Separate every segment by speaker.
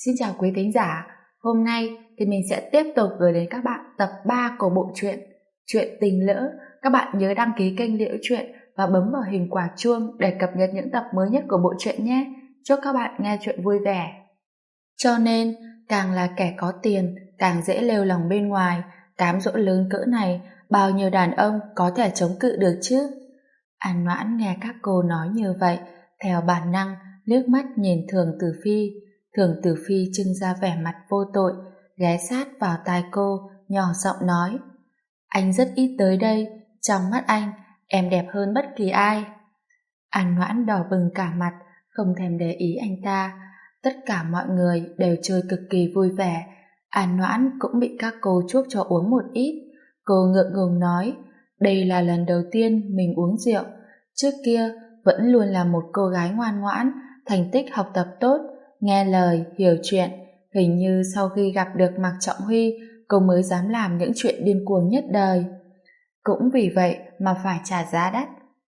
Speaker 1: Xin chào quý thính giả, hôm nay thì mình sẽ tiếp tục gửi đến các bạn tập 3 của bộ truyện Chuyện Tình Lỡ. Các bạn nhớ đăng ký kênh Liễu Chuyện và bấm vào hình quả chuông để cập nhật những tập mới nhất của bộ truyện nhé. Chúc các bạn nghe chuyện vui vẻ. Cho nên, càng là kẻ có tiền, càng dễ lêu lỏng bên ngoài. Cám dỗ lớn cỡ này, bao nhiêu đàn ông có thể chống cự được chứ? An Noãn nghe các cô nói như vậy, theo bản năng liếc mắt nhìn Thường Tử Phi. Thường Tử Phi trưng ra vẻ mặt vô tội, ghé sát vào tai cô, nhỏ giọng nói: anh rất ít tới đây, trong mắt anh, em đẹp hơn bất kỳ ai. An Noãn đỏ bừng cả mặt, không thèm để ý anh ta. Tất cả mọi người đều chơi cực kỳ vui vẻ. An Noãn cũng bị các cô chuốc cho uống một ít. Cô ngượng ngùng nói: đây là lần đầu tiên mình uống rượu. Trước kia vẫn luôn là một cô gái ngoan ngoãn, thành tích học tập tốt, nghe lời, hiểu chuyện. Hình như sau khi gặp được Mạc Trọng Huy, cô mới dám làm những chuyện điên cuồng nhất đời. Cũng vì vậy mà phải trả giá đắt.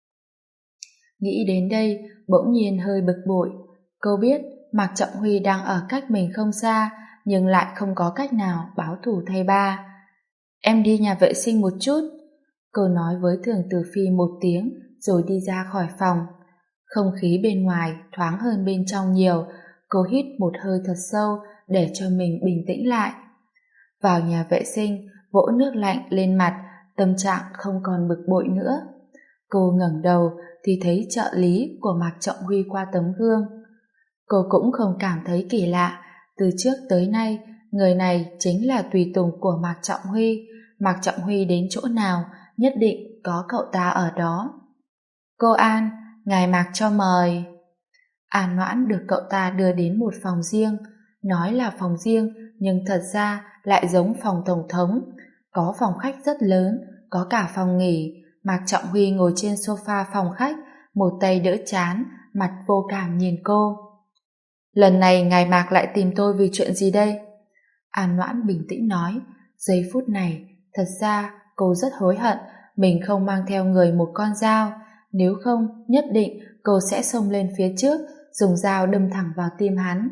Speaker 1: Nghĩ đến đây, bỗng nhiên hơi bực bội. Cô biết Mạc Trọng Huy đang ở cách mình không xa, nhưng lại không có cách nào báo thù thay ba. Em đi nhà vệ sinh một chút. Cô nói với Thường Tử Phi một tiếng rồi đi ra khỏi phòng. Không khí bên ngoài thoáng hơn bên trong nhiều. Cô hít một hơi thật sâu để cho mình bình tĩnh lại. Vào nhà vệ sinh, vỗ nước lạnh lên mặt, tâm trạng không còn bực bội nữa. Cô ngẩng đầu thì thấy trợ lý của Mạc Trọng Huy qua tấm gương. Cô cũng không cảm thấy kỳ lạ. Từ trước tới nay, người này chính là tùy tùng của Mạc Trọng Huy. Mạc Trọng Huy đến chỗ nào, nhất định có cậu ta ở đó. Cô An, ngài Mạc cho mời. An Noãn được cậu ta đưa đến một phòng riêng. Nói là phòng riêng, nhưng thật ra lại giống phòng tổng thống. Có phòng khách rất lớn, có cả phòng nghỉ. Mạc Trọng Huy ngồi trên sofa phòng khách, một tay đỡ trán, mặt vô cảm nhìn cô. Lần này ngài Mạc lại tìm tôi vì chuyện gì đây? An Noãn bình tĩnh nói. Giây phút này, thật ra cô rất hối hận mình không mang theo người một con dao. Nếu không, nhất định cô sẽ xông lên phía trước, dùng dao đâm thẳng vào tim hắn.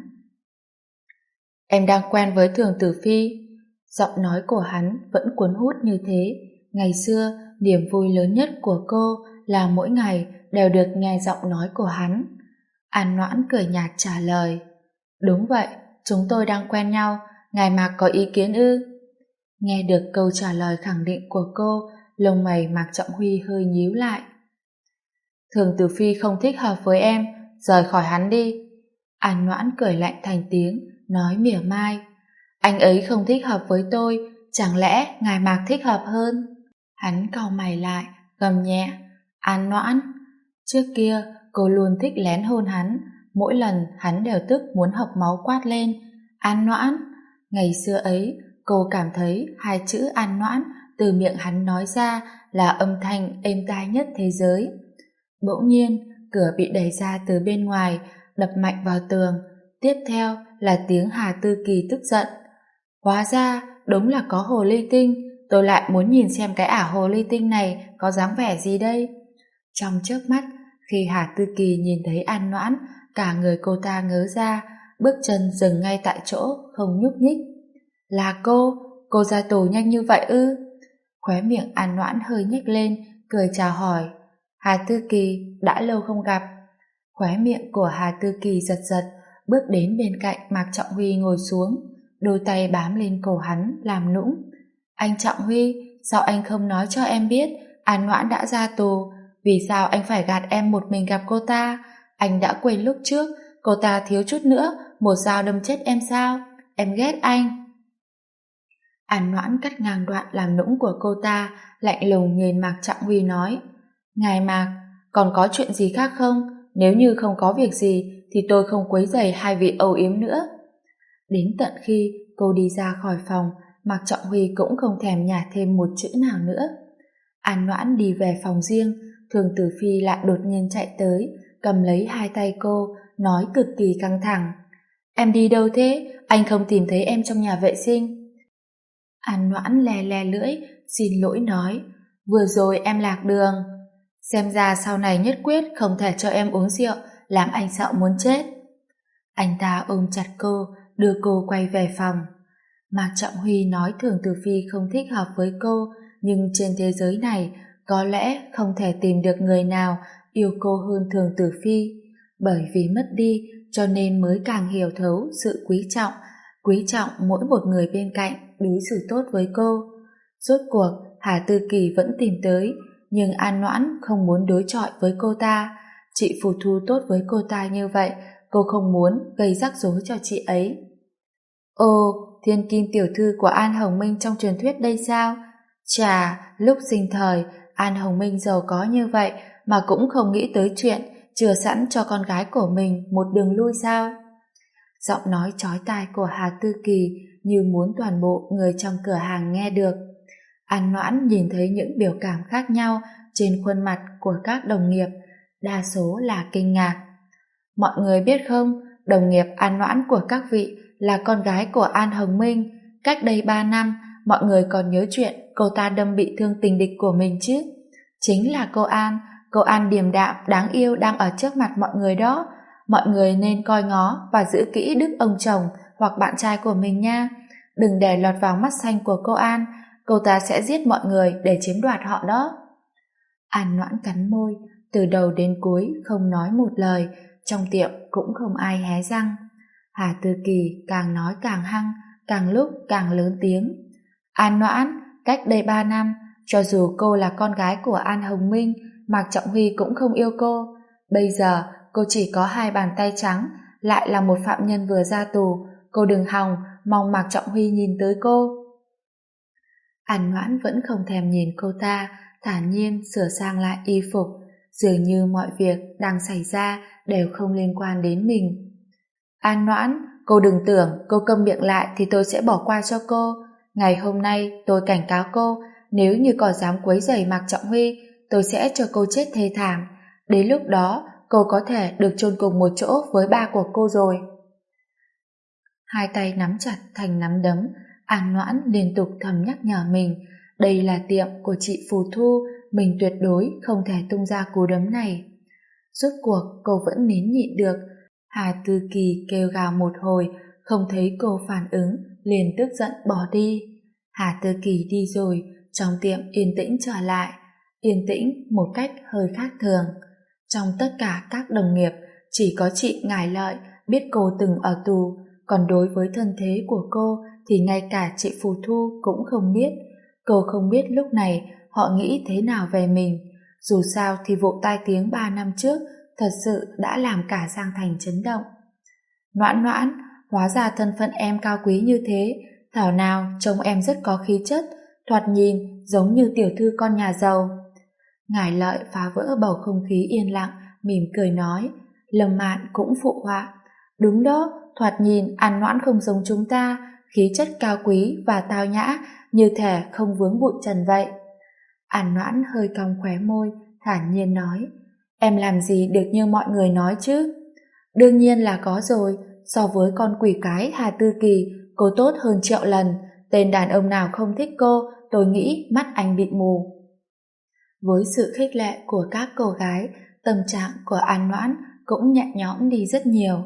Speaker 1: Em đang quen với Thường Tử Phi. Giọng nói của hắn vẫn cuốn hút như thế. Ngày xưa, niềm vui lớn nhất của cô là mỗi ngày đều được nghe giọng nói của hắn. An Noãn cười nhạt trả lời: đúng vậy, chúng tôi đang quen nhau, ngài Mạc có ý kiến ư? Nghe được câu trả lời khẳng định của cô, lông mày Mạc Trọng Huy hơi nhíu lại. Thường Tử Phi không thích hợp với em, rời khỏi hắn đi. An Noãn cười lạnh thành tiếng, nói mỉa mai: anh ấy không thích hợp với tôi, chẳng lẽ ngài Mạc thích hợp hơn? Hắn cau mày lại, gầm nhẹ: An Noãn. Trước kia cô luôn thích lén hôn hắn, mỗi lần hắn đều tức muốn hộc máu quát lên: An Noãn. Ngày xưa ấy cô cảm thấy hai chữ An Noãn từ miệng hắn nói ra là âm thanh êm tai nhất thế giới. Bỗng nhiên cửa bị đẩy ra từ bên ngoài, đập mạnh vào tường. Tiếp theo là tiếng Hà Tư Kỳ tức giận: hóa ra đúng là có hồ ly tinh, tôi lại muốn nhìn xem cái ả hồ ly tinh này có dáng vẻ gì đây. Trong chớp mắt, khi Hà Tư Kỳ nhìn thấy An Noãn, cả người cô ta ngớ ra, bước chân dừng ngay tại chỗ, không nhúc nhích. Là cô ra tù nhanh như vậy ư? Khóe miệng An Noãn hơi nhếch lên, cười chào hỏi. Hà Tư Kỳ, đã lâu không gặp. Khóe miệng của Hà Tư Kỳ giật giật, bước đến bên cạnh Mạc Trọng Huy ngồi xuống, đôi tay bám lên cổ hắn, làm nũng. Anh Trọng Huy, sao anh không nói cho em biết An Noãn đã ra tù? Vì sao anh phải gạt em một mình gặp cô ta? Anh đã quên lúc trước cô ta thiếu chút nữa một dao đâm chết em sao? Em ghét anh. An Noãn cắt ngang đoạn làm nũng của cô ta, lạnh lùng nhìn Mạc Trọng Huy nói: ngài Mạc, còn có chuyện gì khác không? Nếu như không có việc gì thì tôi không quấy rầy hai vị âu yếm nữa. Đến tận khi cô đi ra khỏi phòng, Mạc Trọng Huy cũng không thèm nhả thêm một chữ nào nữa. An Noãn đi về phòng riêng, Thường Tử Phi lại đột nhiên chạy tới, cầm lấy hai tay cô, nói cực kỳ căng thẳng: em đi đâu thế? Anh không tìm thấy em trong nhà vệ sinh. An Noãn lè lè lưỡi, xin lỗi nói: vừa rồi em lạc đường. Xem ra sau này nhất quyết không thể cho em uống rượu, làm anh sợ muốn chết. Anh ta ôm chặt cô, đưa cô quay về phòng. Mạc Trọng Huy nói Thường Tử Phi không thích hợp với cô, nhưng trên thế giới này có lẽ không thể tìm được người nào yêu cô hơn Thường Tử Phi. Bởi vì mất đi cho nên mới càng hiểu thấu sự quý trọng mỗi một người bên cạnh đối xử tốt với cô. Rốt cuộc Hà Tư Kỳ vẫn tìm tới, nhưng An Noãn không muốn đối chọi với cô ta. Chị Phù Thu tốt với cô ta như vậy, cô không muốn gây rắc rối cho chị ấy. Ồ, thiên kim tiểu thư của An Hồng Minh trong truyền thuyết đây sao? Chà, lúc sinh thời, An Hồng Minh giàu có như vậy mà cũng không nghĩ tới chuyện chừa sẵn cho con gái của mình một đường lui sao? Giọng nói chói tai của Hà Tư Kỳ như muốn toàn bộ người trong cửa hàng nghe được. An Noãn nhìn thấy những biểu cảm khác nhau trên khuôn mặt của các đồng nghiệp, đa số là kinh ngạc. Mọi người biết không, đồng nghiệp An Noãn của các vị là con gái của An Hồng Minh. Cách đây 3 năm, mọi người còn nhớ chuyện cô ta đâm bị thương tình địch của mình chứ. Chính là cô An điềm đạm, đáng yêu đang ở trước mặt mọi người đó. Mọi người nên coi ngó và giữ kỹ đức ông chồng hoặc bạn trai của mình nha. Đừng để lọt vào mắt xanh của cô ta sẽ giết mọi người để chiếm đoạt họ đó. An Noãn cắn môi, từ đầu đến cuối không nói một lời, trong tiệm cũng không ai hé răng. Hà Tư Kỳ càng nói càng hăng, càng lúc càng lớn tiếng. An Noãn, cách đây 3 năm, cho dù cô là con gái của An Hồng Minh, Mạc Trọng Huy cũng không yêu cô. Bây giờ, cô chỉ có 2 bàn tay trắng, lại là một phạm nhân vừa ra tù. Cô đừng hòng, mong Mạc Trọng Huy nhìn tới cô. An Noãn vẫn không thèm nhìn cô ta, thản nhiên sửa sang lại y phục, dường như mọi việc đang xảy ra đều không liên quan đến mình. An Noãn, cô đừng tưởng cô câm miệng lại thì tôi sẽ bỏ qua cho cô. Ngày hôm nay tôi cảnh cáo cô, nếu như còn dám quấy rầy Mạc Trọng Huy, tôi sẽ cho cô chết thê thảm. Đến lúc đó, cô có thể được chôn cùng một chỗ với ba của cô rồi. Hai tay nắm chặt thành nắm đấm, An Noãn liên tục thầm nhắc nhở mình, đây là tiệm của chị Phù Thu, mình tuyệt đối không thể tung ra cú đấm này. Rốt cuộc cô vẫn nín nhịn được. Hà Tư Kỳ kêu gào một hồi, không thấy cô phản ứng, liền tức giận bỏ đi. Hà Tư Kỳ đi rồi, trong tiệm yên tĩnh trở lại, yên tĩnh một cách hơi khác thường. Trong tất cả các đồng nghiệp, chỉ có chị Ngải Lợi biết cô từng ở tù, còn đối với thân thế của cô thì ngay cả chị Phù Thu cũng không biết. Cô không biết lúc này họ nghĩ thế nào về mình. Dù sao thì vụ tai tiếng 3 năm trước thật sự đã làm cả Giang Thành chấn động. Noãn Noãn, hóa ra thân phận em cao quý như thế, thảo nào trông em rất có khí chất, thoạt nhìn giống như tiểu thư con nhà giàu. Ngải Lợi phá vỡ bầu không khí yên lặng, mỉm cười nói. Lâm Mạn cũng phụ họa. Đúng đó, thoạt nhìn An Noãn không giống chúng ta, khí chất cao quý và tao nhã, như thể không vướng bụi trần vậy. An Noãn hơi cong khóe môi, thản nhiên nói. Em làm gì được như mọi người nói chứ? Đương nhiên là có rồi, so với con quỷ cái Hà Tư Kỳ, cô tốt hơn triệu lần. Tên đàn ông nào không thích cô, tôi nghĩ mắt anh bị mù. Với sự khích lệ của các cô gái, tâm trạng của An Noãn cũng nhẹ nhõm đi rất nhiều.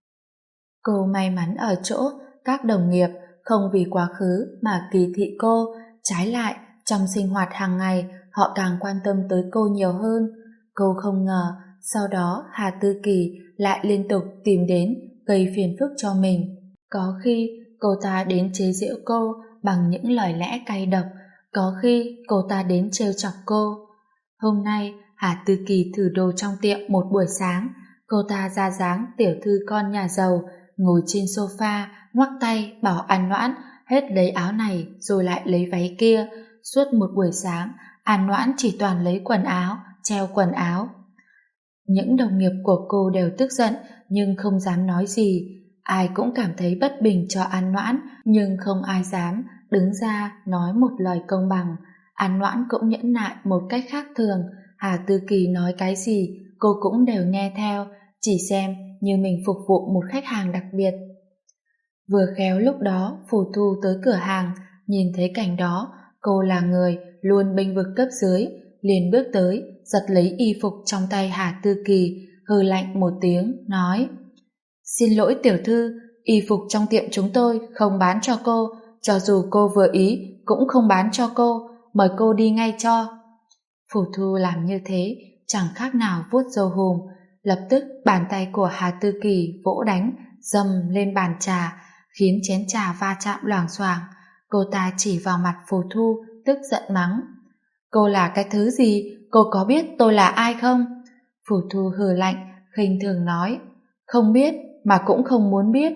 Speaker 1: Cô may mắn ở chỗ các đồng nghiệp không vì quá khứ mà kỳ thị cô, trái lại trong sinh hoạt hàng ngày họ càng quan tâm tới cô nhiều hơn. Cô không ngờ sau đó Hà Tư Kỳ lại liên tục tìm đến gây phiền phức cho mình. Có khi cô ta đến chế giễu cô bằng những lời lẽ cay độc, có khi cô ta đến trêu chọc cô. Hôm nay Hà Tư Kỳ thử đồ trong tiệm một buổi sáng, cô ta ra dáng tiểu thư con nhà giàu, ngồi trên sofa, ngoắc tay bảo An Noãn hết lấy áo này rồi lại lấy váy kia. Suốt một buổi sáng, An Noãn chỉ toàn lấy quần áo, treo quần áo. Những đồng nghiệp của cô đều tức giận nhưng không dám nói gì. Ai cũng cảm thấy bất bình cho An Noãn, nhưng không ai dám đứng ra nói một lời công bằng. An Noãn cũng nhẫn nại một cách khác thường. Hà Tư Kỳ nói cái gì cô cũng đều nghe theo, chỉ xem như mình phục vụ một khách hàng đặc biệt. Vừa khéo lúc đó Phù Thu tới cửa hàng, nhìn thấy cảnh đó, cô là người luôn bênh vực cấp dưới, liền bước tới giật lấy y phục trong tay Hà Tư Kỳ, hừ lạnh một tiếng nói: Xin lỗi tiểu thư, y phục trong tiệm chúng tôi không bán cho cô, cho dù cô vừa ý cũng không bán cho cô, mời cô đi ngay cho. Phù Thu làm như thế chẳng khác nào vuốt râu hùm. Lập tức bàn tay của Hà Tư Kỳ vỗ đánh dầm lên bàn trà, khiến chén trà va chạm loảng xoảng. Cô ta chỉ vào mặt Phù Thu, tức giận mắng: cô là cái thứ gì? Cô có biết tôi là ai không? Phù Thu hừ lạnh, khinh thường nói: không biết, mà cũng không muốn biết.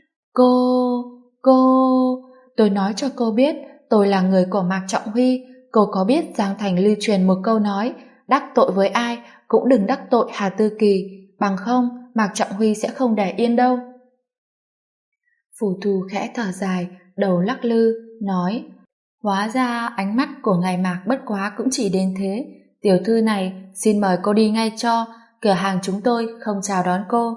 Speaker 1: Cô... tôi nói cho cô biết, tôi là người của Mạc Trọng Huy. Cô có biết Giang Thành lưu truyền một câu nói: đắc tội với ai cũng đừng đắc tội Hà Tư Kỳ, bằng không Mạc Trọng Huy sẽ không để yên đâu. Phù Thu khẽ thở dài, đầu lắc lư, nói: hóa ra ánh mắt của ngài Mạc bất quá cũng chỉ đến thế. Tiểu thư này, xin mời cô đi ngay cho, cửa hàng chúng tôi không chào đón cô.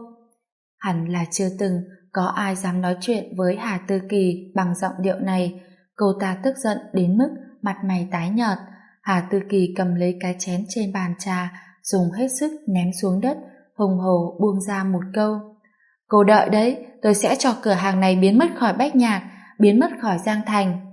Speaker 1: Hẳn là chưa từng có ai dám nói chuyện với Hà Tư Kỳ bằng giọng điệu này. Cô ta tức giận đến mức mặt mày tái nhợt. Hà Tư Kỳ cầm lấy cái chén trên bàn trà, dùng hết sức ném xuống đất, hùng hổ buông ra một câu: cô đợi đấy, tôi sẽ cho cửa hàng này biến mất khỏi Bách Nhạc, biến mất khỏi Giang Thành.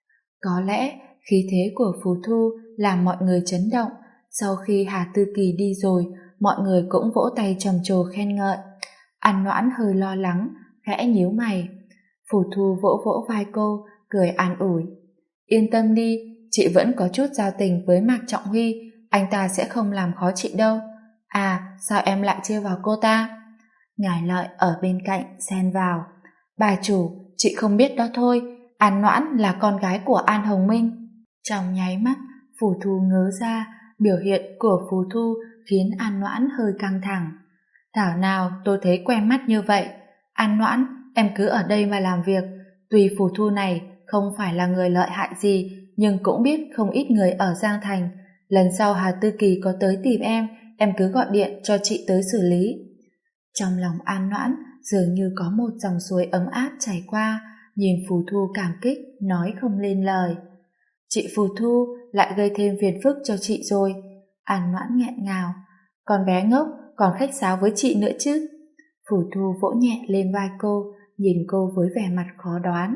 Speaker 1: Có lẽ khí thế của Phù Thu làm mọi người chấn động. Sau khi Hà Tư Kỳ đi rồi, mọi người cũng vỗ tay trầm trồ khen ngợi. An Noãn hơi lo lắng, khẽ nhíu mày. Phù Thu vỗ vỗ vai cô, cười an ủi: yên tâm đi, chị vẫn có chút giao tình với Mạc Trọng Huy, anh ta sẽ không làm khó chị đâu. À, sao em lại trêu vào cô ta? Ngải Lợi ở bên cạnh xen vào: bà chủ, chị không biết đó thôi, An Noãn là con gái của An Hồng Minh. Trong nháy mắt, Phù Thu ngớ ra, biểu hiện của Phù Thu khiến An Noãn hơi căng thẳng. Thảo nào tôi thấy quen mắt như vậy. An Noãn, em cứ ở đây mà làm việc. Tuy Phù Thu này không phải là người lợi hại gì, nhưng cũng biết không ít người ở Giang Thành. Lần sau Hà Tư Kỳ có tới tìm em cứ gọi điện cho chị tới xử lý. Trong lòng An Noãn dường như có một dòng suối ấm áp chảy qua, nhìn Phù Thu cảm kích, nói không lên lời. Chị Phù Thu lại gây thêm phiền phức cho chị rồi. An Noãn nghẹn ngào: con bé ngốc, còn khách sáo với chị nữa chứ. Phù Thu vỗ nhẹ lên vai cô, nhìn cô với vẻ mặt khó đoán.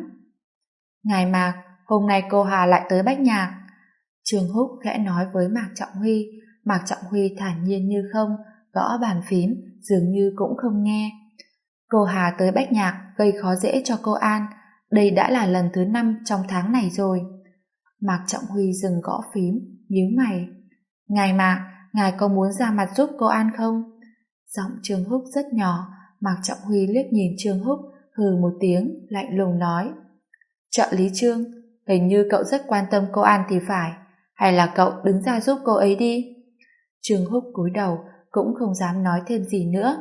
Speaker 1: Ngài Mạc, hôm nay cô Hà lại tới Bách Nhạc. Trương Húc khẽ nói với Mạc Trọng Huy. Mạc Trọng Huy thản nhiên như không, gõ bàn phím, dường như cũng không nghe. Cô Hà tới Bách Nhạc gây khó dễ cho cô An, đây đã là lần thứ 5 trong tháng này rồi. Mạc Trọng Huy dừng gõ phím, nhíu mày. Ngài Mạc, ngài có muốn ra mặt giúp cô An không? Giọng Trương Húc rất nhỏ. Mạc Trọng Huy liếc nhìn Trương Húc, hừ một tiếng, lạnh lùng nói: trợ lý Trương, hình như cậu rất quan tâm cô An thì phải, hay là cậu đứng ra giúp cô ấy đi? Trương Húc cúi đầu, cũng không dám nói thêm gì nữa.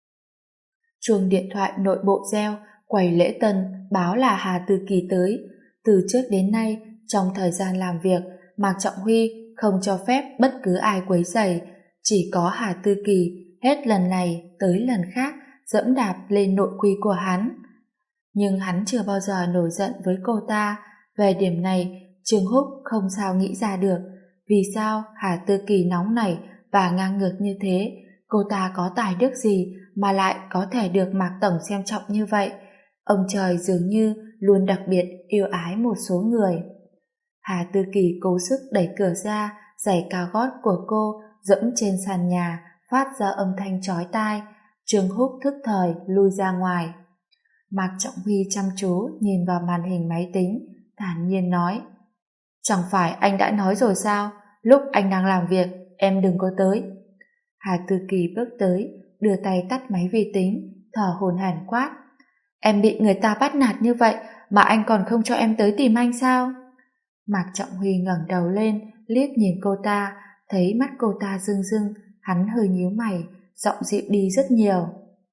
Speaker 1: Chuông điện thoại nội bộ reo, quầy lễ tân báo là Hà Tư Kỳ tới. Từ trước đến nay, trong thời gian làm việc, Mạc Trọng Huy không cho phép bất cứ ai quấy rầy, chỉ có Hà Tư Kỳ hết lần này tới lần khác dẫm đạp lên nội quy của hắn. Nhưng hắn chưa bao giờ nổi giận với cô ta. Về điểm này, Trương Húc không sao nghĩ ra được. Vì sao Hà Tư Kỳ nóng nảy và ngang ngược như thế? Cô ta có tài đức gì mà lại có thể được Mạc Tổng xem trọng như vậy? Ông trời dường như luôn đặc biệt yêu ái một số người. Hà Tư Kỳ cố sức đẩy cửa ra, giày cao gót của cô dẫm trên sàn nhà, phát ra âm thanh chói tai. Trương Húc thức thời lui ra ngoài. Mạc Trọng Huy chăm chú nhìn vào màn hình máy tính, thản nhiên nói: chẳng phải anh đã nói rồi sao, lúc anh đang làm việc em đừng có tới. Hà Tư Kỳ bước tới, đưa tay tắt máy vi tính, thở hổn hển quát: em bị người ta bắt nạt như vậy mà anh còn không cho em tới tìm anh sao? Mạc Trọng Huy ngẩng đầu lên, liếc nhìn cô ta, thấy mắt cô ta rưng rưng, hắn hơi nhíu mày, giọng dịu đi rất nhiều.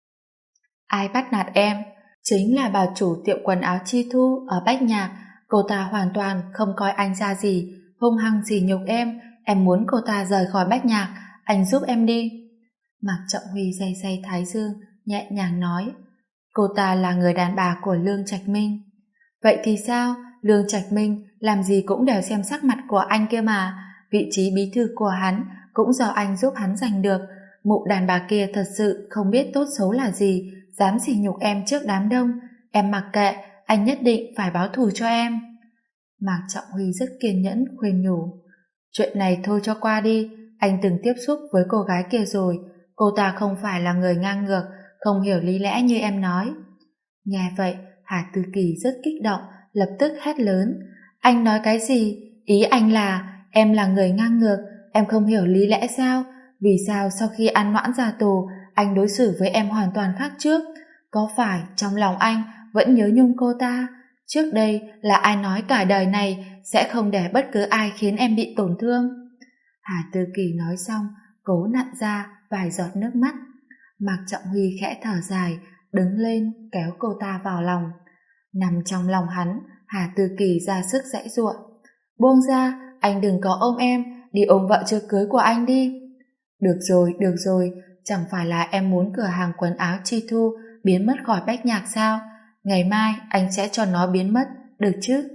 Speaker 1: Ai bắt nạt em? Chính là bà chủ tiệm quần áo Chi Thu ở Bách Nhạc. Cô ta hoàn toàn không coi anh ra gì, hung hăng sỉ nhục em muốn cô ta rời khỏi Bách Nhạc, anh giúp em đi. Mạc Trọng Huy day day thái dương, nhẹ nhàng nói: cô ta là người đàn bà của Lương Trạch Minh. Vậy thì sao? Lương Trạch Minh làm gì cũng đều xem sắc mặt của anh kia mà. Vị trí bí thư của hắn cũng do anh giúp hắn giành được. Mụ đàn bà kia thật sự không biết tốt xấu là gì, dám sỉ nhục em trước đám đông. Em mặc kệ, anh nhất định phải báo thù cho em. Mạc Trọng Huy rất kiên nhẫn khuyên nhủ. Chuyện này thôi cho qua đi, anh từng tiếp xúc với cô gái kia rồi, cô ta không phải là người ngang ngược, không hiểu lý lẽ như em nói. Nghe vậy, Hà Tư Kỳ rất kích động, lập tức hét lớn. Anh nói cái gì? Ý anh là em là người ngang ngược, em không hiểu lý lẽ sao? Vì sao sau khi An Noãn ra tù, anh đối xử với em hoàn toàn khác trước? Có phải trong lòng anh vẫn nhớ nhung cô ta? Trước đây là ai nói cả đời này sẽ không để bất cứ ai khiến em bị tổn thương? Hà Tư Kỳ nói xong, cố nặn ra vài giọt nước mắt. Mạc Trọng Huy khẽ thở dài, đứng lên kéo cô ta vào lòng. Nằm trong lòng hắn, Hà Tư Kỳ ra sức giãy giụa. Buông ra, anh đừng có ôm em, đi ôm vợ chưa cưới của anh đi. Được rồi, chẳng phải là em muốn cửa hàng quần áo Chi Thu biến mất khỏi Bách Nhạc sao? Ngày mai anh sẽ cho nó biến mất, được chứ?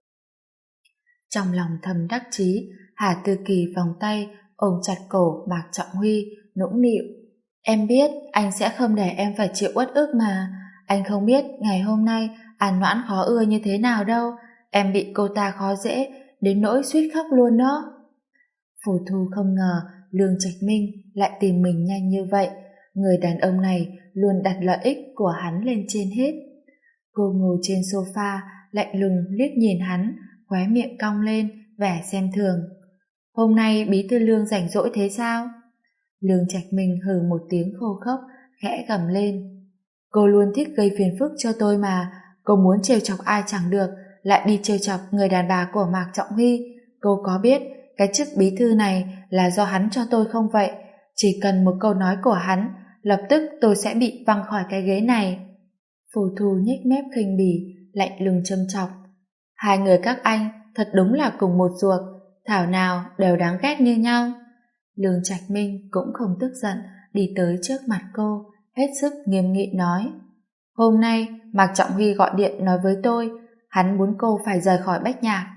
Speaker 1: Trong lòng thầm đắc chí, Hà Tư Kỳ vòng tay ôm chặt cổ Mạc Trọng Huy, nũng nịu. Em biết anh sẽ không để em phải chịu uất ức mà. Anh không biết ngày hôm nay An Noãn khó ưa như thế nào đâu. Em bị cô ta khó dễ, đến nỗi suýt khóc luôn đó. Phù Thu không ngờ Lương Trạch Minh lại tìm mình nhanh như vậy. Người đàn ông này luôn đặt lợi ích của hắn lên trên hết. Cô ngồi trên sofa, lạnh lùng liếc nhìn hắn, khóe miệng cong lên, vẻ xem thường. Hôm nay bí thư Lương rảnh rỗi thế sao? Lương Trạch Minh hừ một tiếng khô khốc, khẽ gầm lên. Cô luôn thích gây phiền phức cho tôi mà, cô muốn trêu chọc ai chẳng được, lại đi trêu chọc người đàn bà của Mạc Trọng Huy. Cô có biết cái chức bí thư này là do hắn cho tôi không vậy? Chỉ cần một câu nói của hắn, lập tức tôi sẽ bị văng khỏi cái ghế này. Phù Thu nhếch mép khinh bỉ, lạnh lùng châm chọc. Hai người các anh thật đúng là cùng một ruột, thảo nào đều đáng ghét như nhau. Lương Trạch Minh cũng không tức giận, đi tới trước mặt cô, hết sức nghiêm nghị nói. Hôm nay Mạc Trọng Huy gọi điện nói với tôi, hắn muốn cô phải rời khỏi Bách Nhạc.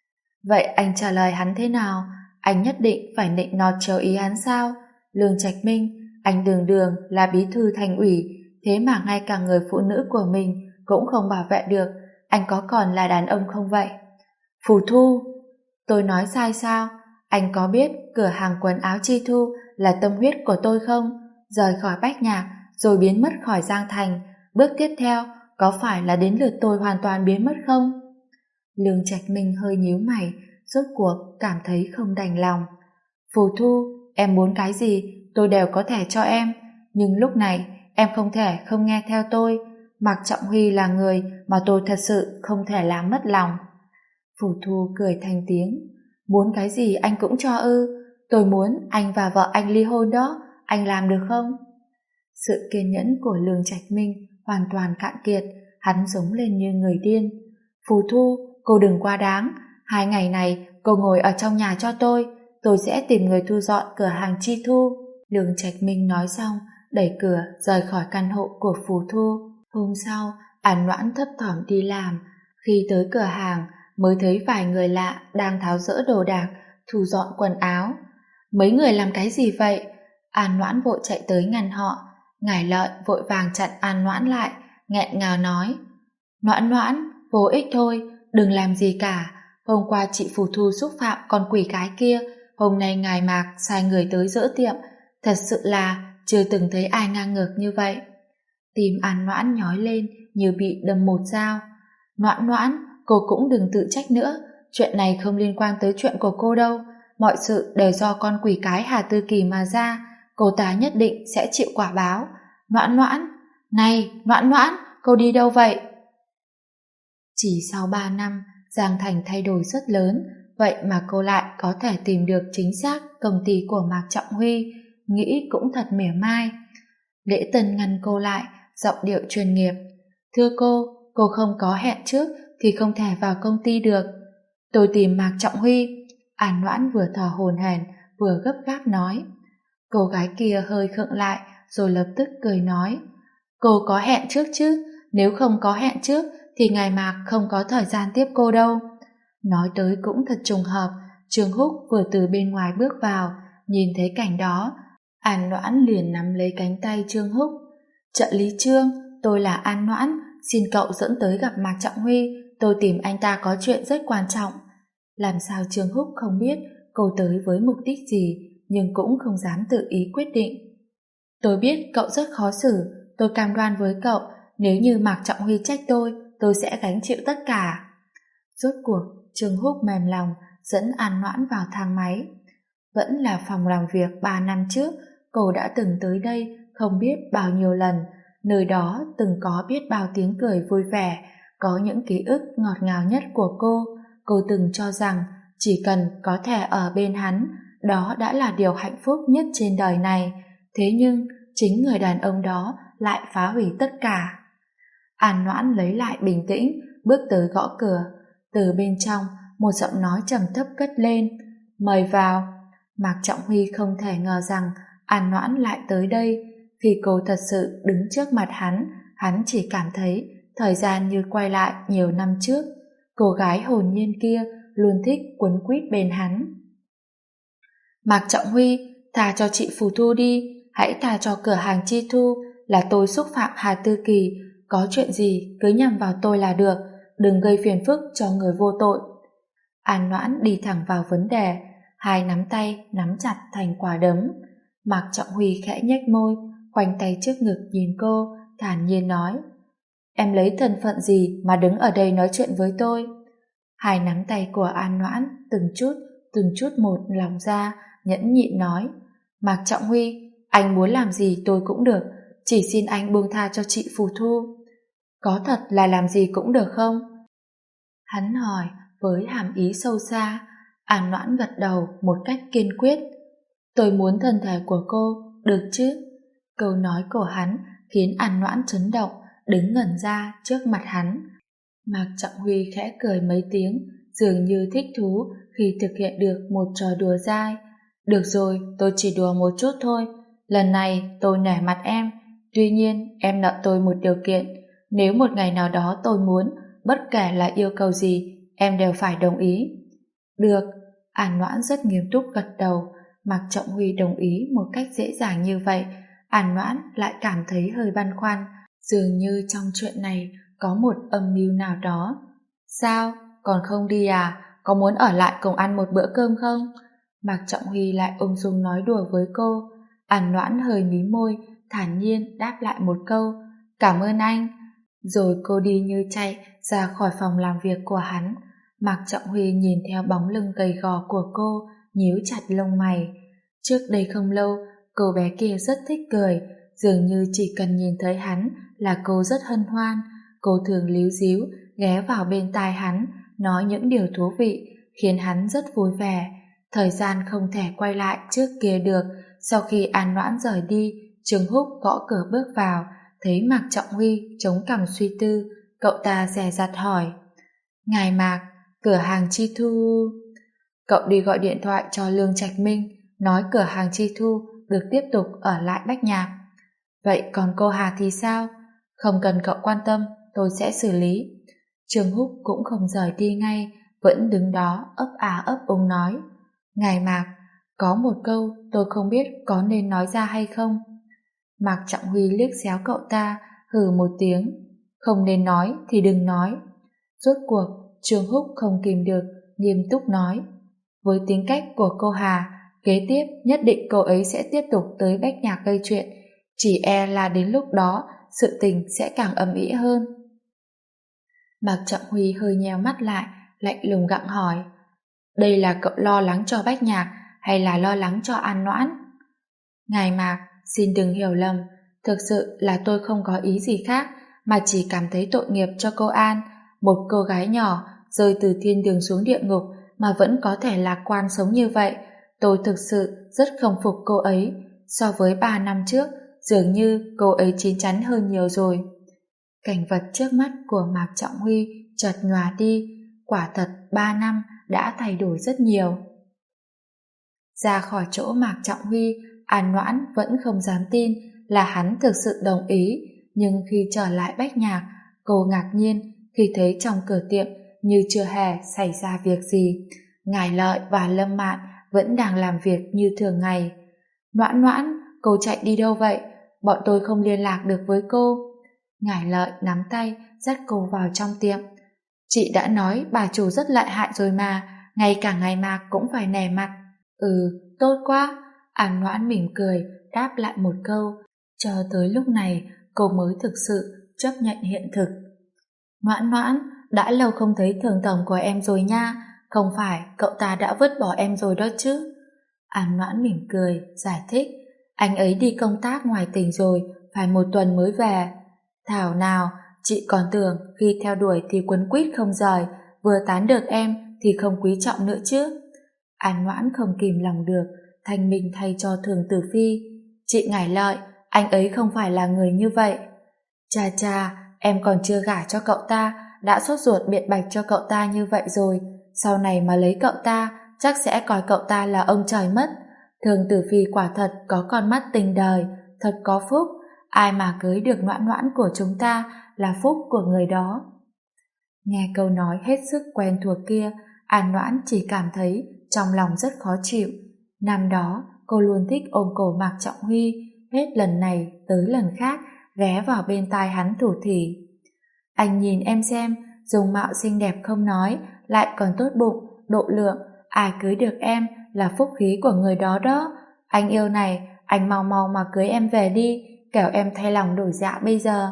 Speaker 1: Vậy anh trả lời hắn thế nào? Anh nhất định phải nịnh nọt chiều ý hắn sao? Lương Trạch Minh, anh đường đường là bí thư thành ủy, thế mà ngay cả người phụ nữ của mình cũng không bảo vệ được, anh có còn là đàn ông không vậy? Phù Thu, tôi nói sai sao? Anh có biết cửa hàng quần áo Chi Thu là tâm huyết của tôi không? Rời khỏi Bách Nhạc rồi biến mất khỏi Giang Thành, bước tiếp theo có phải là đến lượt tôi hoàn toàn biến mất không? Lương Trạch Minh hơi nhíu mày, rốt cuộc cảm thấy không đành lòng. Phù Thu, em muốn cái gì tôi đều có thể cho em, nhưng lúc này em không thể không nghe theo tôi. Mạc Trọng Huy là người mà tôi thật sự không thể làm mất lòng. Phù Thu cười thành tiếng. Muốn cái gì anh cũng cho ư? Tôi muốn anh và vợ anh ly hôn đó, anh làm được không? Sự kiên nhẫn của Lương Trạch Minh hoàn toàn cạn kiệt, hắn giống lên như người điên. Phù Thu, cô đừng quá đáng, 2 ngày này cô ngồi ở trong nhà cho tôi sẽ tìm người thu dọn cửa hàng Chi Thu. Lương Trạch Minh nói xong, đẩy cửa rời khỏi căn hộ của Phù Thu. Hôm sau, An Noãn thấp thỏm đi làm, khi tới cửa hàng mới thấy vài người lạ đang tháo dỡ đồ đạc, thu dọn quần áo. Mấy người làm cái gì vậy? An Noãn vội chạy tới ngăn họ. Ngải Lợi vội vàng chặn An Noãn lại, nghẹn ngào nói. Noãn, vô ích thôi, đừng làm gì cả. Hôm qua chị Phù Thu xúc phạm con quỷ cái kia, hôm nay ngài Mạc sai người tới dỡ tiệm, thật sự là chưa từng thấy ai ngang ngược như vậy. Tim An Noãn nhói lên như bị đâm một dao. Noãn, cô cũng đừng tự trách nữa, chuyện này không liên quan tới chuyện của cô đâu, mọi sự đều do con quỷ cái Hà Tư Kỳ mà ra, cô ta nhất định sẽ chịu quả báo. Noãn, cô đi đâu vậy? Chỉ sau 3 năm, Giang Thành thay đổi rất lớn, vậy mà cô lại có thể tìm được chính xác công ty của Mạc Trọng Huy, nghĩ cũng thật mỉa mai. Lễ Tân ngăn cô lại, giọng điệu chuyên nghiệp. Thưa cô không có hẹn trước thì không thể vào công ty được. Tôi tìm Mạc Trọng Huy. An Noãn vừa thở hổn hển vừa gấp gáp nói. Cô gái kia hơi khựng lại rồi lập tức cười nói. Cô có hẹn trước chứ, nếu không có hẹn trước thì ngài Mạc không có thời gian tiếp cô đâu. Nói tới cũng thật trùng hợp, Trương Húc vừa từ bên ngoài bước vào, nhìn thấy cảnh đó, An Noãn liền nắm lấy cánh tay Trương Húc. Trợ lý Trương, tôi là An Noãn, xin cậu dẫn tới gặp Mạc Trọng Huy, tôi tìm anh ta có chuyện rất quan trọng. Làm sao Trương Húc không biết cô tới với mục đích gì, nhưng cũng không dám tự ý quyết định. Tôi biết cậu rất khó xử, tôi cam đoan với cậu, nếu như Mạc Trọng Huy trách tôi sẽ gánh chịu tất cả. Rốt cuộc, Trương Húc mềm lòng, dẫn An Noãn vào thang máy. Vẫn là phòng làm việc 3 năm trước, cô đã từng tới đây không biết bao nhiêu lần, nơi đó từng có biết bao tiếng cười vui vẻ, có những ký ức ngọt ngào nhất của cô từng cho rằng chỉ cần có thể ở bên hắn, đó đã là điều hạnh phúc nhất trên đời này. Thế nhưng, chính người đàn ông đó lại phá hủy tất cả. An Noãn lấy lại bình tĩnh, bước tới gõ cửa. Từ bên trong, một giọng nói trầm thấp cất lên, mời vào. Mạc Trọng Huy không thể ngờ rằng An Noãn lại tới đây. Khi cô thật sự đứng trước mặt hắn chỉ cảm thấy thời gian như quay lại nhiều năm trước. Cô gái hồn nhiên kia luôn thích quấn quýt bên hắn. Mạc Trọng Huy, tha cho chị Phù Thu đi, hãy tha cho cửa hàng Chi Thu, là tôi xúc phạm Hà Tư Kỳ, có chuyện gì cứ nhằm vào tôi là được, đừng gây phiền phức cho người vô tội. An Noãn đi thẳng vào vấn đề, hai nắm tay nắm chặt thành quả đấm. Mạc Trọng Huy khẽ nhếch môi, khoanh tay trước ngực nhìn cô, thản nhiên nói, em lấy thân phận gì mà đứng ở đây nói chuyện với tôi? Hai nắm tay của An Noãn từng chút một lòng ra, nhẫn nhịn nói, Mạc Trọng Huy, anh muốn làm gì tôi cũng được, chỉ xin anh buông tha cho chị Phù Thu. Có thật là làm gì cũng được không? Hắn hỏi với hàm ý sâu xa. An Noãn gật đầu một cách kiên quyết. Tôi muốn thân thể của cô, được chứ? Câu nói của hắn khiến An Noãn chấn động, đứng ngẩn ra trước mặt hắn. Mạc Trọng Huy khẽ cười mấy tiếng, dường như thích thú khi thực hiện được một trò đùa dai. Được rồi, tôi chỉ đùa một chút thôi. Lần này tôi nể mặt em, tuy nhiên em nợ tôi một điều kiện. Nếu một ngày nào đó tôi muốn, bất kể là yêu cầu gì, em đều phải đồng ý. Được, An Noãn rất nghiêm túc gật đầu. Mạc Trọng Huy đồng ý một cách dễ dàng như vậy, An Noãn lại cảm thấy hơi băn khoăn, dường như trong chuyện này có một âm mưu nào đó. Sao, còn không đi à? Có muốn ở lại cùng ăn một bữa cơm không? Mạc Trọng Huy lại ung dung nói đùa với cô. An Noãn hơi mí môi, thản nhiên đáp lại một câu, cảm ơn anh. Rồi cô đi như chạy ra khỏi phòng làm việc của hắn. Mạc Trọng Huy nhìn theo bóng lưng gầy gò của cô, nhíu chặt lông mày. Trước đây không lâu, cô bé kia rất thích cười, dường như chỉ cần nhìn thấy hắn là cô rất hân hoan. Cô thường líu díu ghé vào bên tai hắn, nói những điều thú vị, khiến hắn rất vui vẻ. Thời gian không thể quay lại trước kia được. Sau khi An Noãn rời đi, Trương Húc gõ cửa bước vào, thấy Mạc Trọng Huy chống cằm suy tư, cậu ta dè dặt hỏi, ngài Mạc, cửa hàng Chi Thu... Cậu đi gọi điện thoại cho Lương Trạch Minh, nói cửa hàng Chi Thu được tiếp tục ở lại Bách Nhạc. Vậy còn cô Hà thì sao? Không cần cậu quan tâm, tôi sẽ xử lý. Trương Húc cũng không rời đi ngay, vẫn đứng đó ấp úng nói, ngài Mạc, có một câu tôi không biết có nên nói ra hay không. Mạc Trọng Huy liếc xéo cậu ta, hừ một tiếng, không nên nói thì đừng nói. Rốt cuộc Trương Húc không kìm được, nghiêm túc nói, với tính cách của cô Hà, kế tiếp nhất định cô ấy sẽ tiếp tục tới Bách Nhạc gây chuyện, chỉ e là đến lúc đó sự tình sẽ càng ầm ĩ hơn. Mạc Trọng Huy hơi nheo mắt lại, lạnh lùng gặng hỏi, đây là cậu lo lắng cho Bách Nhạc hay là lo lắng cho An Noãn? Ngài Mạc, xin đừng hiểu lầm, thực sự là tôi không có ý gì khác, mà chỉ cảm thấy tội nghiệp cho cô An, một cô gái nhỏ rơi từ thiên đường xuống địa ngục mà vẫn có thể lạc quan sống như vậy. Tôi thực sự rất không phục cô ấy. So với 3 năm trước, dường như cô ấy chín chắn hơn nhiều rồi. Cảnh vật trước mắt của Mạc Trọng Huy chợt nhòa đi, quả thật 3 năm đã thay đổi rất nhiều. Ra khỏi chỗ Mạc Trọng Huy, An Noãn vẫn không dám tin là hắn thực sự đồng ý, nhưng khi trở lại Bách Nhạc, cô ngạc nhiên khi thấy trong cửa tiệm như chưa hề xảy ra việc gì. Ngải Lợi và Lâm Mạn vẫn đang làm việc như thường ngày. Noãn Noãn, cô chạy đi đâu vậy? bọn tôi không liên lạc được với cô. Ngải Lợi nắm tay, dắt cô vào trong tiệm. Chị đã nói bà chủ rất lợi hại rồi mà, ngay cả ngày Mạc cũng phải nể mặt. Tốt quá. An Noãn mỉm cười, đáp lại một câu. Cho tới lúc này, cô mới thực sự chấp nhận hiện thực. Noãn Noãn, đã lâu không thấy Thường Tổng của em rồi nha, không phải cậu ta đã vứt bỏ em rồi đó chứ? An Noãn mỉm cười, giải thích. Anh ấy đi công tác ngoài tỉnh rồi, phải 1 tuần mới về. Thảo nào, chị còn tưởng khi theo đuổi thì quấn quýt không rời, vừa tán được em thì không quý trọng nữa chứ. An Noãn không kìm lòng được, thanh minh thay cho Thường Tử Phi. Chị Ngải Lợi, anh ấy không phải là người như vậy. Chà chà, em còn chưa gả cho cậu ta, đã sốt ruột biện bạch cho cậu ta như vậy rồi, sau này mà lấy cậu ta, chắc sẽ coi cậu ta là ông trời mất. Thường Tử Phi quả thật có con mắt tình đời, thật có phúc, ai mà cưới được Noãn Noãn của chúng ta là phúc của người đó. Nghe câu nói hết sức quen thuộc kia, An Noãn chỉ cảm thấy trong lòng rất khó chịu. Năm đó, cô luôn thích ôm cổ Mạc Trọng Huy, hết lần này tới lần khác ghé vào bên tai hắn thủ thỉ. Anh nhìn em xem, dung mạo xinh đẹp không nói, lại còn tốt bụng, độ lượng, ai cưới được em là phúc khí của người đó đó. Anh yêu này, anh mau mau mà cưới em về đi, kẻo em thay lòng đổi dạ bây giờ.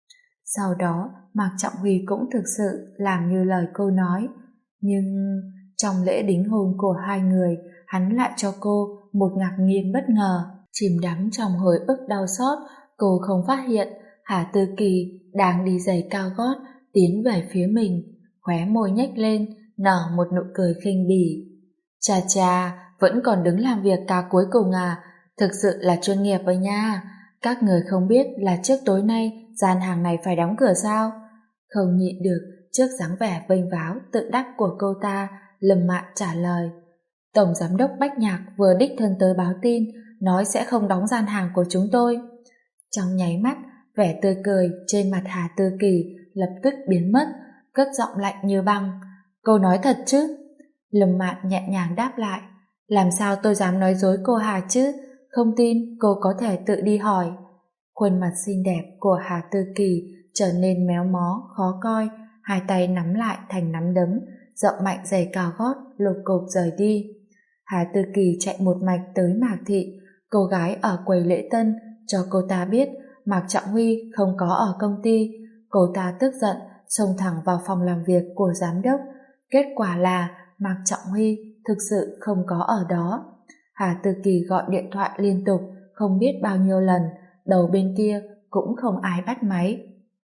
Speaker 1: Sau đó, Mạc Trọng Huy cũng thực sự làm như lời cô nói, nhưng trong lễ đính hôn của hai người, hắn lại cho cô một ngạc nhiên bất ngờ. Chìm đắm trong hồi ức đau xót, cô không phát hiện Hà Tư Kỳ đang đi giày cao gót tiến về phía mình, khóe môi nhếch lên, nở một nụ cười khinh bỉ. Chà chà, vẫn còn đứng làm việc ca cuối cùng à, thực sự là chuyên nghiệp ấy nha. Các người không biết là trước tối nay gian hàng này phải đóng cửa sao? Không nhịn được trước dáng vẻ vênh váo tự đắc của cô ta, Lâm Mạn trả lời. Tổng giám đốc Bách Nhạc vừa đích thân tới báo tin, nói sẽ không đóng gian hàng của chúng tôi. Trong nháy mắt, vẻ tươi cười trên mặt Hà Tư Kỳ lập tức biến mất, cất giọng lạnh như băng. Cô nói thật chứ? Lâm Mạn nhẹ nhàng đáp lại. Làm sao tôi dám nói dối cô Hà chứ? Không tin cô có thể tự đi hỏi. Khuôn mặt xinh đẹp của Hà Tư Kỳ trở nên méo mó, khó coi, hai tay nắm lại thành nắm đấm, dậm mạnh giày cao gót, lục cục rời đi. Hà Tư Kỳ chạy một mạch tới Mạc Thị, cô gái ở quầy lễ tân, cho cô ta biết Mạc Trọng Huy không có ở công ty. Cô ta tức giận, xông thẳng vào phòng làm việc của giám đốc. Kết quả là Mạc Trọng Huy thực sự không có ở đó. Hà Tư Kỳ gọi điện thoại liên tục, không biết bao nhiêu lần, đầu bên kia cũng không ai bắt máy.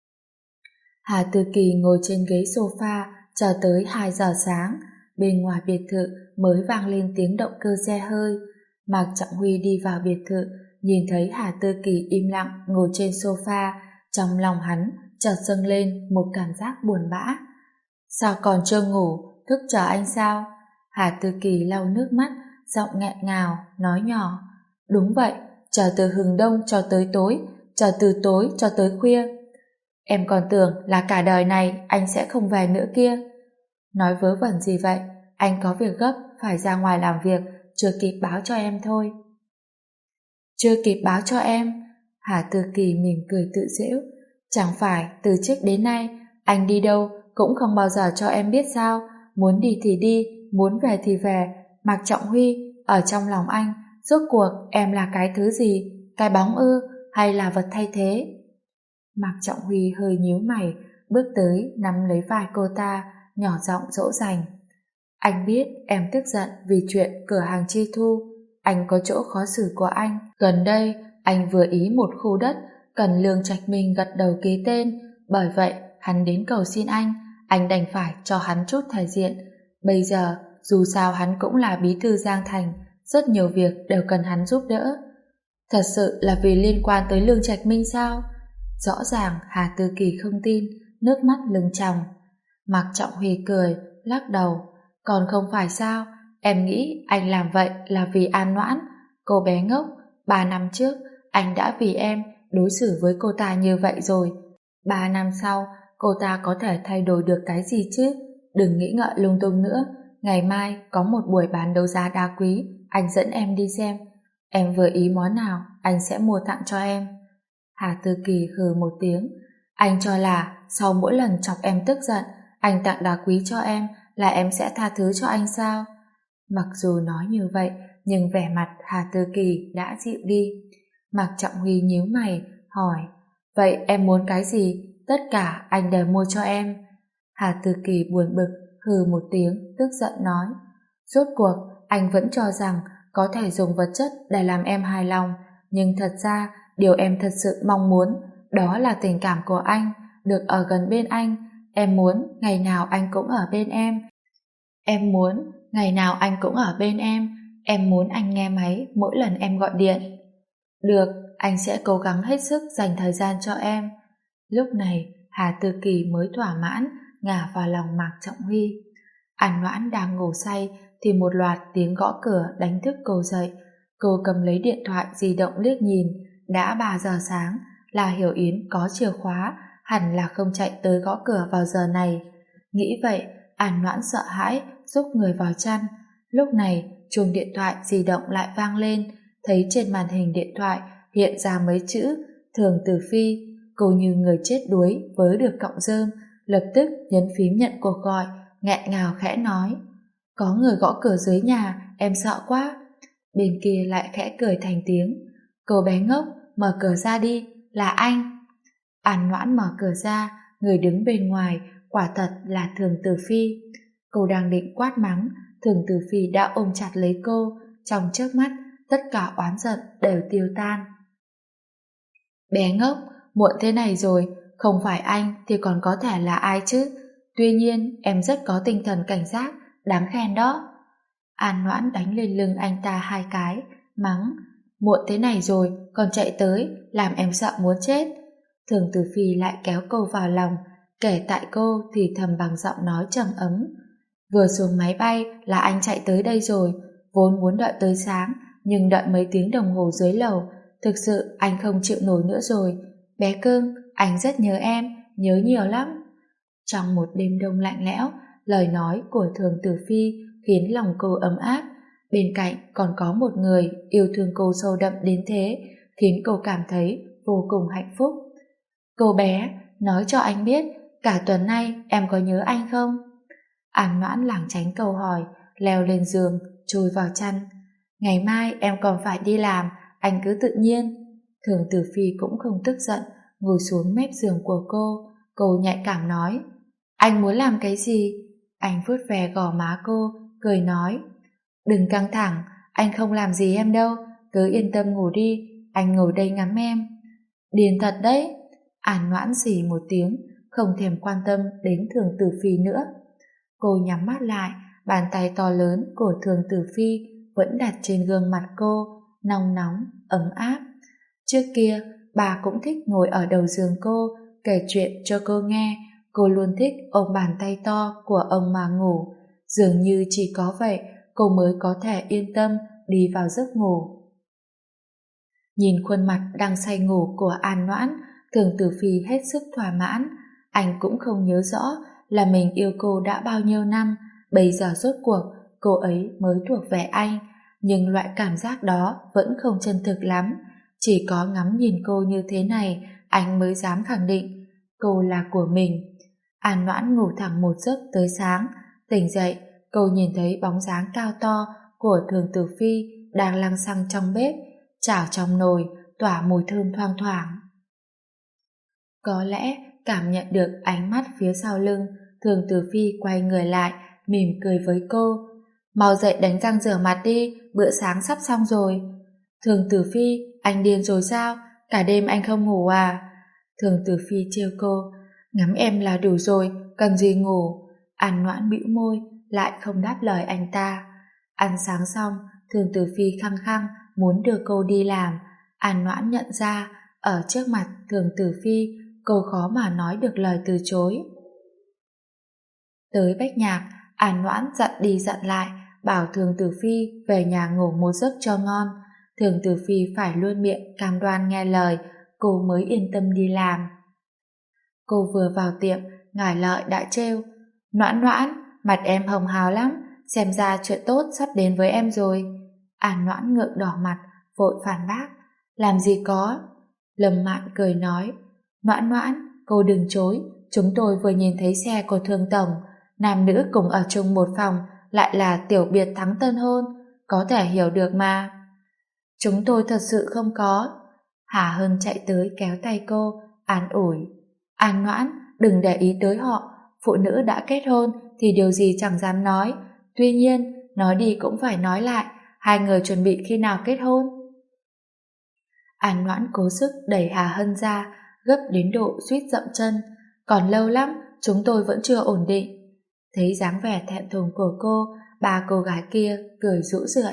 Speaker 1: Hà Tư Kỳ ngồi trên ghế sofa chờ tới 2 giờ sáng, bên ngoài biệt thự mới vang lên tiếng động cơ xe hơi. Mạc Trọng Huy đi vào biệt thự, nhìn thấy Hà Tư Kỳ im lặng ngồi trên sofa, trong lòng hắn chợt dâng lên một cảm giác buồn bã. Sao còn chưa ngủ, thức chờ anh sao? Hà Tư Kỳ lau nước mắt, giọng nghẹn ngào, nói nhỏ. Đúng vậy, chờ từ hừng đông cho tới tối, chờ từ tối cho tới khuya. Em còn tưởng là cả đời này anh sẽ không về nữa kia. Nói vớ vẩn gì vậy, anh có việc gấp, phải ra ngoài làm việc, chưa kịp báo cho em thôi. Chưa kịp báo cho em? Hà Tư Kỳ mỉm cười tự giễu. Chẳng phải từ trước đến nay anh đi đâu cũng không bao giờ cho em biết sao? Muốn đi thì đi, muốn về thì về. Mạc Trọng Huy, ở trong lòng anh, rốt cuộc em là cái thứ gì? Cái bóng ư, hay là vật thay thế? Mạc Trọng Huy hơi nhíu mày, bước tới nắm lấy vai cô ta, nhỏ giọng dỗ dành. Anh biết em tức giận vì chuyện cửa hàng Chi Thu. Anh có chỗ khó xử của anh. Gần đây, anh vừa ý một khu đất, cần Lương Trạch Minh gật đầu ký tên. Bởi vậy, hắn đến cầu xin anh đành phải cho hắn chút thể diện. Bây giờ, dù sao hắn cũng là bí thư Giang Thành, rất nhiều việc đều cần hắn giúp đỡ. Thật sự là vì liên quan tới Lương Trạch Minh sao? Rõ ràng Hà Tư Kỳ không tin, nước mắt lưng tròng. Mạc Trọng Huy cười, lắc đầu. Còn không phải sao? Em nghĩ anh làm vậy là vì An Noãn. Cô bé ngốc, 3 năm trước anh đã vì em đối xử với cô ta như vậy rồi. 3 năm sau cô ta có thể thay đổi được cái gì chứ? Đừng nghĩ ngợi lung tung nữa. Ngày mai có một buổi bán đấu giá đá quý, anh dẫn em đi xem. Em vừa ý món nào anh sẽ mua tặng cho em. Hà Tư Kỳ hừ một tiếng. Anh cho là sau mỗi lần chọc em tức giận, anh tặng đá quý cho em là em sẽ tha thứ cho anh sao? Mặc dù nói như vậy, nhưng vẻ mặt Hà Tư Kỳ đã dịu đi. Mạc Trọng Huy nhíu mày, hỏi, vậy em muốn cái gì? Tất cả anh đều mua cho em. Hà Tư Kỳ buồn bực, hừ một tiếng, tức giận nói, rốt cuộc, anh vẫn cho rằng có thể dùng vật chất để làm em hài lòng, nhưng thật ra, điều em thật sự mong muốn, đó là tình cảm của anh, được ở gần bên anh. Em muốn ngày nào anh cũng ở bên em. Em muốn ngày nào anh cũng ở bên em. Em muốn anh nghe máy mỗi lần em gọi điện. Được, anh sẽ cố gắng hết sức dành thời gian cho em. Lúc này, Hà Tư Kỳ mới thỏa mãn, ngả vào lòng Mạc Trọng Huy. An Noãn đang ngủ say thì một loạt tiếng gõ cửa đánh thức cô dậy. Cô cầm lấy điện thoại di động liếc nhìn, đã 3 giờ sáng, là Hiểu Yến có chìa khóa, hẳn là không chạy tới gõ cửa vào giờ này. Nghĩ vậy, An Noãn sợ hãi, rúc người vào chăn. Lúc này, chuông điện thoại di động lại vang lên, thấy trên màn hình điện thoại hiện ra mấy chữ Thường Tử Phi. Cô như người chết đuối với được cọng rơm, lập tức nhấn phím nhận cuộc gọi, nghẹn ngào khẽ nói, có người gõ cửa dưới nhà, em sợ quá. Bên kia lại khẽ cười thành tiếng, cô bé ngốc, mở cửa ra đi, là anh. An Noãn mở cửa ra, người đứng bên ngoài quả thật là Thường Tử Phi. Cô đang định quát mắng, Thường Tử Phi đã ôm chặt lấy cô, trong chớp mắt tất cả oán giận đều tiêu tan. Bé ngốc, muộn thế này rồi, không phải anh thì còn có thể là ai chứ? Tuy nhiên em rất có tinh thần cảnh giác, đáng khen đó. An Noãn đánh lên lưng anh ta 2 cái, mắng, muộn thế này rồi còn chạy tới, làm em sợ muốn chết. Thường Tử Phi lại kéo cô vào lòng, kể tại cô thì thầm bằng giọng nói trầm ấm, vừa xuống máy bay là anh chạy tới đây rồi, vốn muốn đợi tới sáng, nhưng đợi mấy tiếng đồng hồ dưới lầu, thực sự anh không chịu nổi nữa rồi. Bé cưng, anh rất nhớ em, nhớ nhiều lắm. Trong một đêm đông lạnh lẽo, lời nói của Thường Tử Phi khiến lòng cô ấm áp. Bên cạnh còn có một người yêu thương cô sâu đậm đến thế, khiến cô cảm thấy vô cùng hạnh phúc. Cô bé, nói cho anh biết, cả tuần nay em có nhớ anh không? An Noãn lảng tránh câu hỏi, leo lên giường, chui vào chăn. Ngày mai em còn phải đi làm, anh cứ tự nhiên. Thường Tử Phi cũng không tức giận, ngồi xuống mép giường của cô nhạy cảm nói, anh muốn làm cái gì? Anh vuốt ve gò má cô, cười nói, đừng căng thẳng, anh không làm gì em đâu, cứ yên tâm ngủ đi, anh ngồi đây ngắm em. Điên thật đấy. An Noãn xì một tiếng, không thèm quan tâm đến Thường Tử Phi nữa. Cô nhắm mắt lại, bàn tay to lớn của Thường Tử Phi vẫn đặt trên gương mặt cô, nóng nóng, ấm áp. Trước kia, bà cũng thích ngồi ở đầu giường cô, kể chuyện cho cô nghe. Cô luôn thích ôm bàn tay to của ông mà ngủ. Dường như chỉ có vậy, cô mới có thể yên tâm đi vào giấc ngủ. Nhìn khuôn mặt đang say ngủ của An Noãn, Thường Tử Phi hết sức thỏa mãn. Anh cũng không nhớ rõ là mình yêu cô đã bao nhiêu năm, bây giờ rốt cuộc cô ấy mới thuộc về anh, nhưng loại cảm giác đó vẫn không chân thực lắm. Chỉ có ngắm nhìn cô như thế này, anh mới dám khẳng định cô là của mình. An Noãn ngủ thẳng một giấc tới sáng, tỉnh dậy, cô nhìn thấy bóng dáng cao to của Thường Tử Phi đang lăng xăng trong bếp, chảo trong nồi, tỏa mùi thơm thoang thoảng. Có lẽ cảm nhận được ánh mắt phía sau lưng, Thường Tử Phi quay người lại, mỉm cười với cô. Mau dậy đánh răng rửa mặt đi, bữa sáng sắp xong rồi. Thường Tử Phi, anh điên rồi sao? Cả đêm anh không ngủ à? Thường Tử Phi trêu cô, ngắm em là đủ rồi, cần gì ngủ? An Noãn bĩu môi, lại không đáp lời anh ta. Ăn sáng xong, Thường Tử Phi khăng khăng muốn đưa cô đi làm. An Noãn nhận ra, ở trước mặt Thường Tử Phi, cô khó mà nói được lời từ chối. Tới Bách Nhạc, An Noãn dặn đi dặn lại, bảo Thường Tử Phi về nhà ngủ một giấc cho ngon. Thường Tử Phi phải luôn miệng cam đoan nghe lời, cô mới yên tâm đi làm. Cô vừa vào tiệm, Ngải Lợi đã trêu, Noãn Noãn, mặt em hồng hào lắm, xem ra chuyện tốt sắp đến với em rồi. An Noãn ngượng đỏ mặt, vội phản bác, làm gì có. Lâm Mạn cười nói, Noãn Noãn, cô đừng chối, chúng tôi vừa nhìn thấy xe của Thường Tổng, nam nữ cùng ở chung một phòng, lại là tiểu biệt thắng tân hôn, có thể hiểu được mà. Chúng tôi thật sự không có. Hà Hân chạy tới kéo tay cô, an ủi. An Noãn, đừng để ý tới họ, phụ nữ đã kết hôn thì điều gì chẳng dám nói. Tuy nhiên, nói đi cũng phải nói lại, hai người chuẩn bị khi nào kết hôn? An Noãn cố sức đẩy Hà Hân ra, gấp đến độ suýt dậm chân. Còn lâu lắm, chúng tôi vẫn chưa ổn định. Thấy dáng vẻ thẹn thùng của cô, ba cô gái kia cười rũ rượi.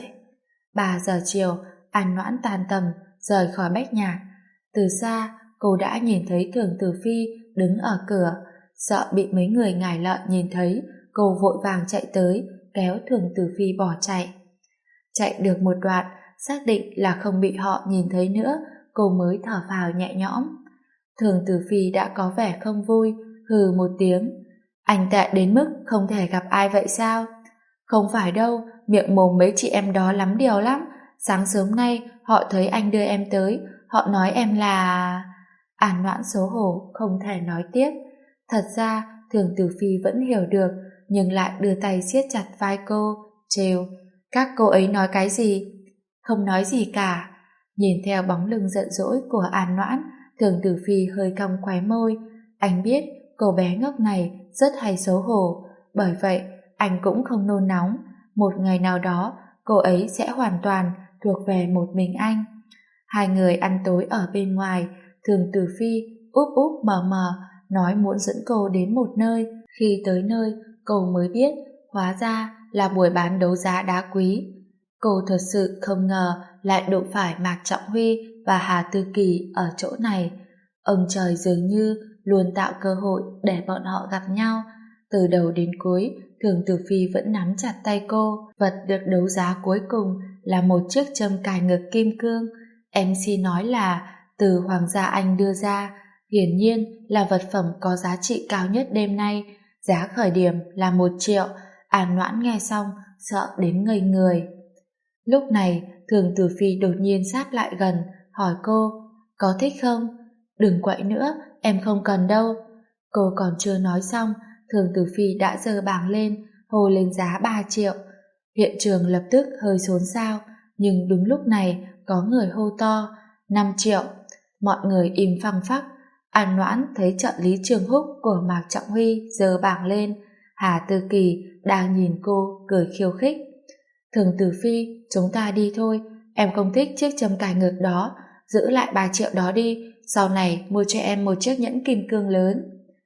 Speaker 1: 3 giờ chiều, An Noãn tan tầm, rời khỏi Bách Nhạc. Từ xa, cô đã nhìn thấy Thường Tử Phi đứng ở cửa, sợ bị mấy người ngải lợi nhìn thấy, cô vội vàng chạy tới, kéo Thường Tử Phi bỏ chạy. Chạy được một đoạn, xác định là không bị họ nhìn thấy nữa, cô mới thở phào nhẹ nhõm. Thường Tử Phi đã có vẻ không vui, hừ một tiếng. Anh tệ đến mức không thể gặp ai vậy sao? Không phải đâu, miệng mồm mấy chị em đó lắm điều lắm. Sáng sớm nay họ thấy anh đưa em tới, họ nói em là... An Noãn xấu hổ không thể nói tiếp. Thật ra Thường Tử Phi vẫn hiểu được, nhưng lại đưa tay siết chặt vai cô, trêu. Các cô ấy nói cái gì? Không nói gì cả. Nhìn theo bóng lưng giận dỗi của An Noãn, Thường Tử Phi hơi cong khóe môi. Anh biết cô bé ngốc này rất hay xấu hổ, bởi vậy anh cũng không nôn nóng. Một ngày nào đó cô ấy sẽ hoàn toàn thuộc về một mình anh. Hai người ăn tối ở bên ngoài. Thường Tử Phi úp úp mờ mờ nói muốn dẫn cô đến một nơi. Khi tới nơi cô mới biết hóa ra là buổi bán đấu giá đá quý. Cô thật sự không ngờ lại đụng phải Mạc Trọng Huy và Hà Tư Kỳ ở chỗ này. Ông trời dường như luôn tạo cơ hội để bọn họ gặp nhau. Từ đầu đến cuối, Thường Tử Phi vẫn nắm chặt tay cô. Vật được đấu giá cuối cùng là một chiếc châm cài ngực kim cương. MC nói là từ Hoàng gia Anh đưa ra, hiển nhiên là vật phẩm có giá trị cao nhất đêm nay. Giá khởi điểm là 1 triệu. An Noãn nghe xong sợ đến ngây người. Lúc này Thường Tử Phi đột nhiên sát lại gần, hỏi cô, có thích không? Đừng quậy nữa, em không cần đâu. Cô còn chưa nói xong, Thường Tử Phi đã giơ bảng lên, hô lên giá 3 triệu. Hiện trường lập tức hơi xốn xao, nhưng đúng lúc này có người hô to, 5 triệu. Mọi người im phăng phắc. An Noãn thấy trợ lý Trương Húc của Mạc Trọng Huy giơ bảng lên. Hà Tư Kỳ đang nhìn cô cười khiêu khích. Thường Tử Phi, chúng ta đi thôi, em không thích chiếc châm cài ngực đó, giữ lại 3 triệu đó đi, sau này mua cho em một chiếc nhẫn kim cương lớn.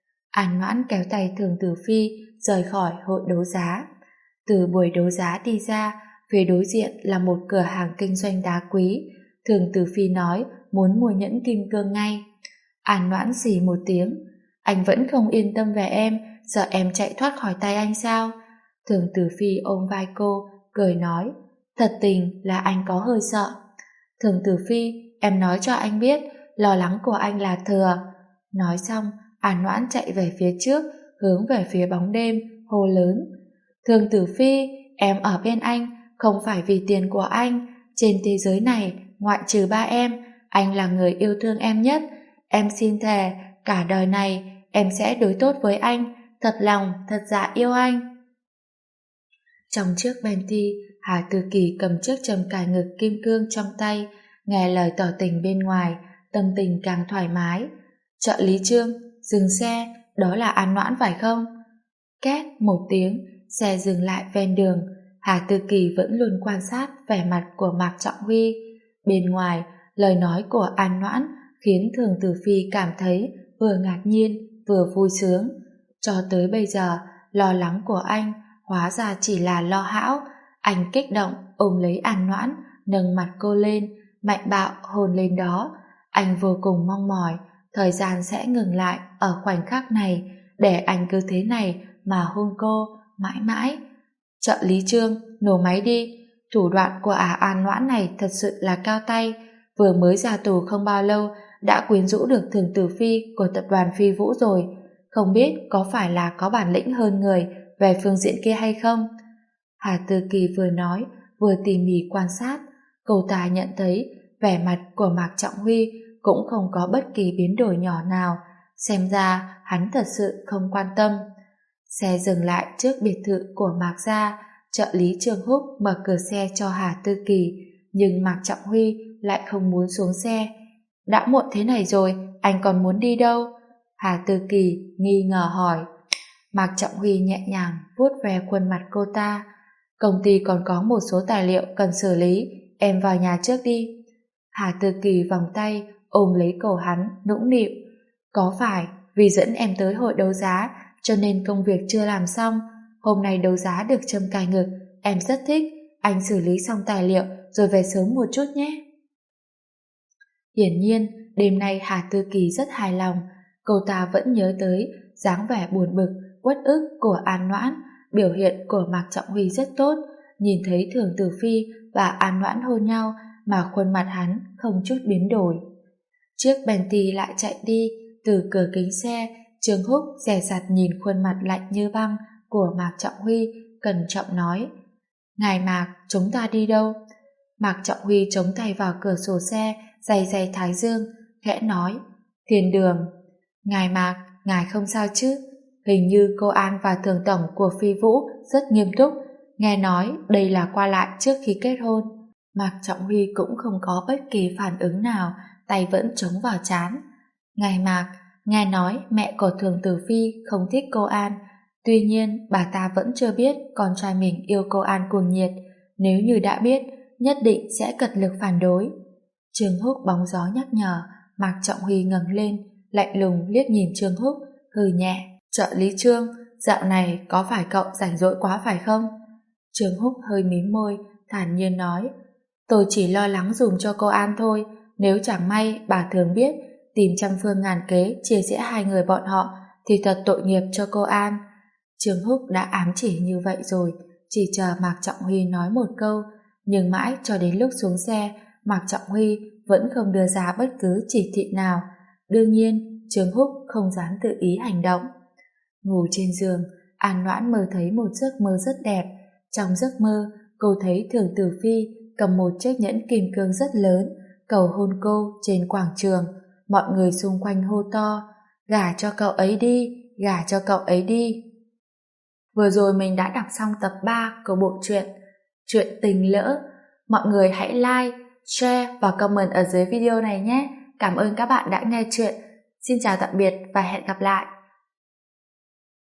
Speaker 1: An Noãn kéo tay Thường Tử Phi rời khỏi hội đấu giá. Từ buổi đấu giá đi ra, phía đối diện là một cửa hàng kinh doanh đá quý. Thường Tử Phi nói muốn mua nhẫn kim cương ngay. An Noãn xì một tiếng, anh vẫn không yên tâm về em, sợ em chạy thoát khỏi tay anh sao? Thường Tử Phi ôm vai cô, cười nói, thật tình là anh có hơi sợ. Thường Tử Phi, em nói cho anh biết, lo lắng của anh là thừa. Nói xong, An Noãn chạy về phía trước, hướng về phía bóng đêm, hô lớn. Thường Tử Phi, em ở bên anh, không phải vì tiền của anh. Trên thế giới này, ngoại trừ ba em, anh là người yêu thương em nhất. Em xin thề, cả đời này, em sẽ đối tốt với anh, thật lòng, thật dạ yêu anh. Trong chiếc Bentley, Hà Tư Kỳ cầm chiếc châm cài ngực kim cương trong tay, nghe lời tỏ tình bên ngoài, tâm tình càng thoải mái. Trợ lý Trương, dừng xe, đó là An Noãn phải không? Két một tiếng, xe dừng lại ven đường. Hà Tư Kỳ vẫn luôn quan sát vẻ mặt của Mạc Trọng Huy. Bên ngoài, lời nói của An Noãn khiến Thường Tử Phi cảm thấy vừa ngạc nhiên vừa vui sướng. Cho tới bây giờ, lo lắng của anh hóa ra chỉ là lo hão. Anh kích động ôm lấy An Noãn, nâng mặt cô lên, mạnh bạo hôn lên đó. Anh vô cùng mong mỏi thời gian sẽ ngừng lại ở khoảnh khắc này, để anh cứ thế này mà hôn cô mãi mãi. Trợ lý Trương, nổ máy đi. Thủ đoạn của An Noãn này thật sự là cao tay. Vừa mới ra tù không bao lâu đã quyến rũ được Thường Tử Phi của tập đoàn Phi Vũ rồi. Không biết có phải là có bản lĩnh hơn người về phương diện kia hay không? Hà Tư Kỳ vừa nói vừa tỉ mỉ quan sát. Cô ta nhận thấy vẻ mặt của Mạc Trọng Huy cũng không có bất kỳ biến đổi nhỏ nào, xem ra hắn thật sự không quan tâm. Xe dừng lại trước biệt thự của Mạc Gia, trợ lý Trương Húc mở cửa xe cho Hà Tư Kỳ, nhưng Mạc Trọng Huy lại không muốn xuống xe. Đã muộn thế này rồi, anh còn muốn đi đâu? Hà Tư Kỳ nghi ngờ hỏi. Mạc Trọng Huy nhẹ nhàng vuốt ve khuôn mặt cô ta. Công ty còn có một số tài liệu cần xử lý, em vào nhà trước đi. Hà Tư Kỳ vòng tay ôm lấy cổ hắn, nũng nịu. Có phải vì dẫn em tới hội đấu giá cho nên công việc chưa làm xong? Hôm nay đấu giá được châm cài ngực, em rất thích. Anh xử lý xong tài liệu rồi về sớm một chút nhé. Hiển nhiên, đêm nay Hà Tư Kỳ rất hài lòng. Cô ta vẫn nhớ tới dáng vẻ buồn bực, uất ức của An Noãn. Biểu hiện của Mạc Trọng Huy rất tốt. Nhìn thấy Thường Tử Phi và An Noãn hôn nhau mà khuôn mặt hắn không chút biến đổi. Chiếc Bentley lại chạy đi. Từ cửa kính xe, Trương Húc dè dặt nhìn khuôn mặt lạnh như băng của Mạc Trọng Huy, cẩn trọng nói: Ngài Mạc, chúng ta đi đâu? Mạc Trọng Huy chống tay vào cửa sổ xe, day day thái dương, khẽ nói: Thiên đường. Ngài Mạc, ngài không sao chứ? Hình như cô An và Thường tổng của Phi Vũ rất nghiêm túc, nghe nói đây là qua lại trước khi kết hôn. Mạc Trọng Huy cũng không có bất kỳ phản ứng nào, tay vẫn chống vào trán. Ngài Mạc, nghe nói mẹ của Thường Tử Phi không thích cô An, tuy nhiên bà ta vẫn chưa biết con trai mình yêu cô An cuồng nhiệt, nếu như đã biết, nhất định sẽ cật lực phản đối. Trương Húc bóng gió nhắc nhở. Mạc Trọng Huy ngẩng lên, lạnh lùng liếc nhìn Trương Húc, hừ nhẹ: Trợ lý Trương, dạo này có phải cậu rảnh rỗi quá phải không? Trương Húc hơi mím môi, thản nhiên nói: Tôi chỉ lo lắng dùng cho cô An thôi, nếu chẳng may bà Thường biết, tìm trăm phương ngàn kế chia rẽ hai người bọn họ thì thật tội nghiệp cho cô An. Trương Húc đã ám chỉ như vậy rồi, chỉ chờ Mạc Trọng Huy nói một câu, nhưng mãi cho đến lúc xuống xe, Mạc Trọng Huy vẫn không đưa ra bất cứ chỉ thị nào. Đương nhiên, Trương Húc không dám tự ý hành động. Ngủ trên giường, An Noãn mơ thấy một giấc mơ rất đẹp. Trong giấc mơ, cô thấy Thường Tử Phi cầm một chiếc nhẫn kim cương rất lớn, cầu hôn cô trên quảng trường. Mọi người xung quanh hô to: Gả cho cậu ấy đi, gả cho cậu ấy đi. Vừa rồi mình đã đọc xong tập 3 của bộ truyện Chuyện Tình Lỡ. Mọi người hãy like, share và comment ở dưới video này nhé. Cảm ơn các bạn đã nghe chuyện. Xin chào tạm biệt và hẹn gặp lại.